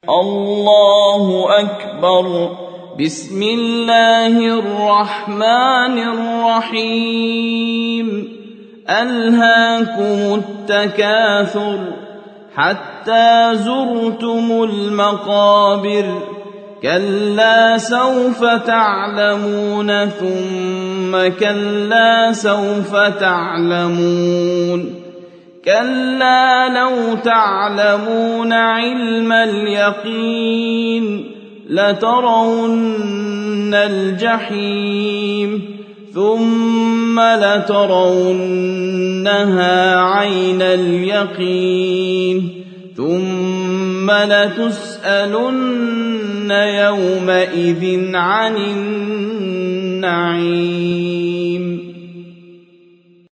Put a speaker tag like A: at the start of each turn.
A: الله أكبر. بسم الله الرحمن الرحيم. ألهاكم التكاثر حتى زرتم المقابر. كلا سوف تعلمون ثم كلا سوف تعلمون. كلا لو تعلمون علم اليقين لترون الجحيم ثم لترونها عين اليقين ثم لتسألن يومئذ عن النعيم.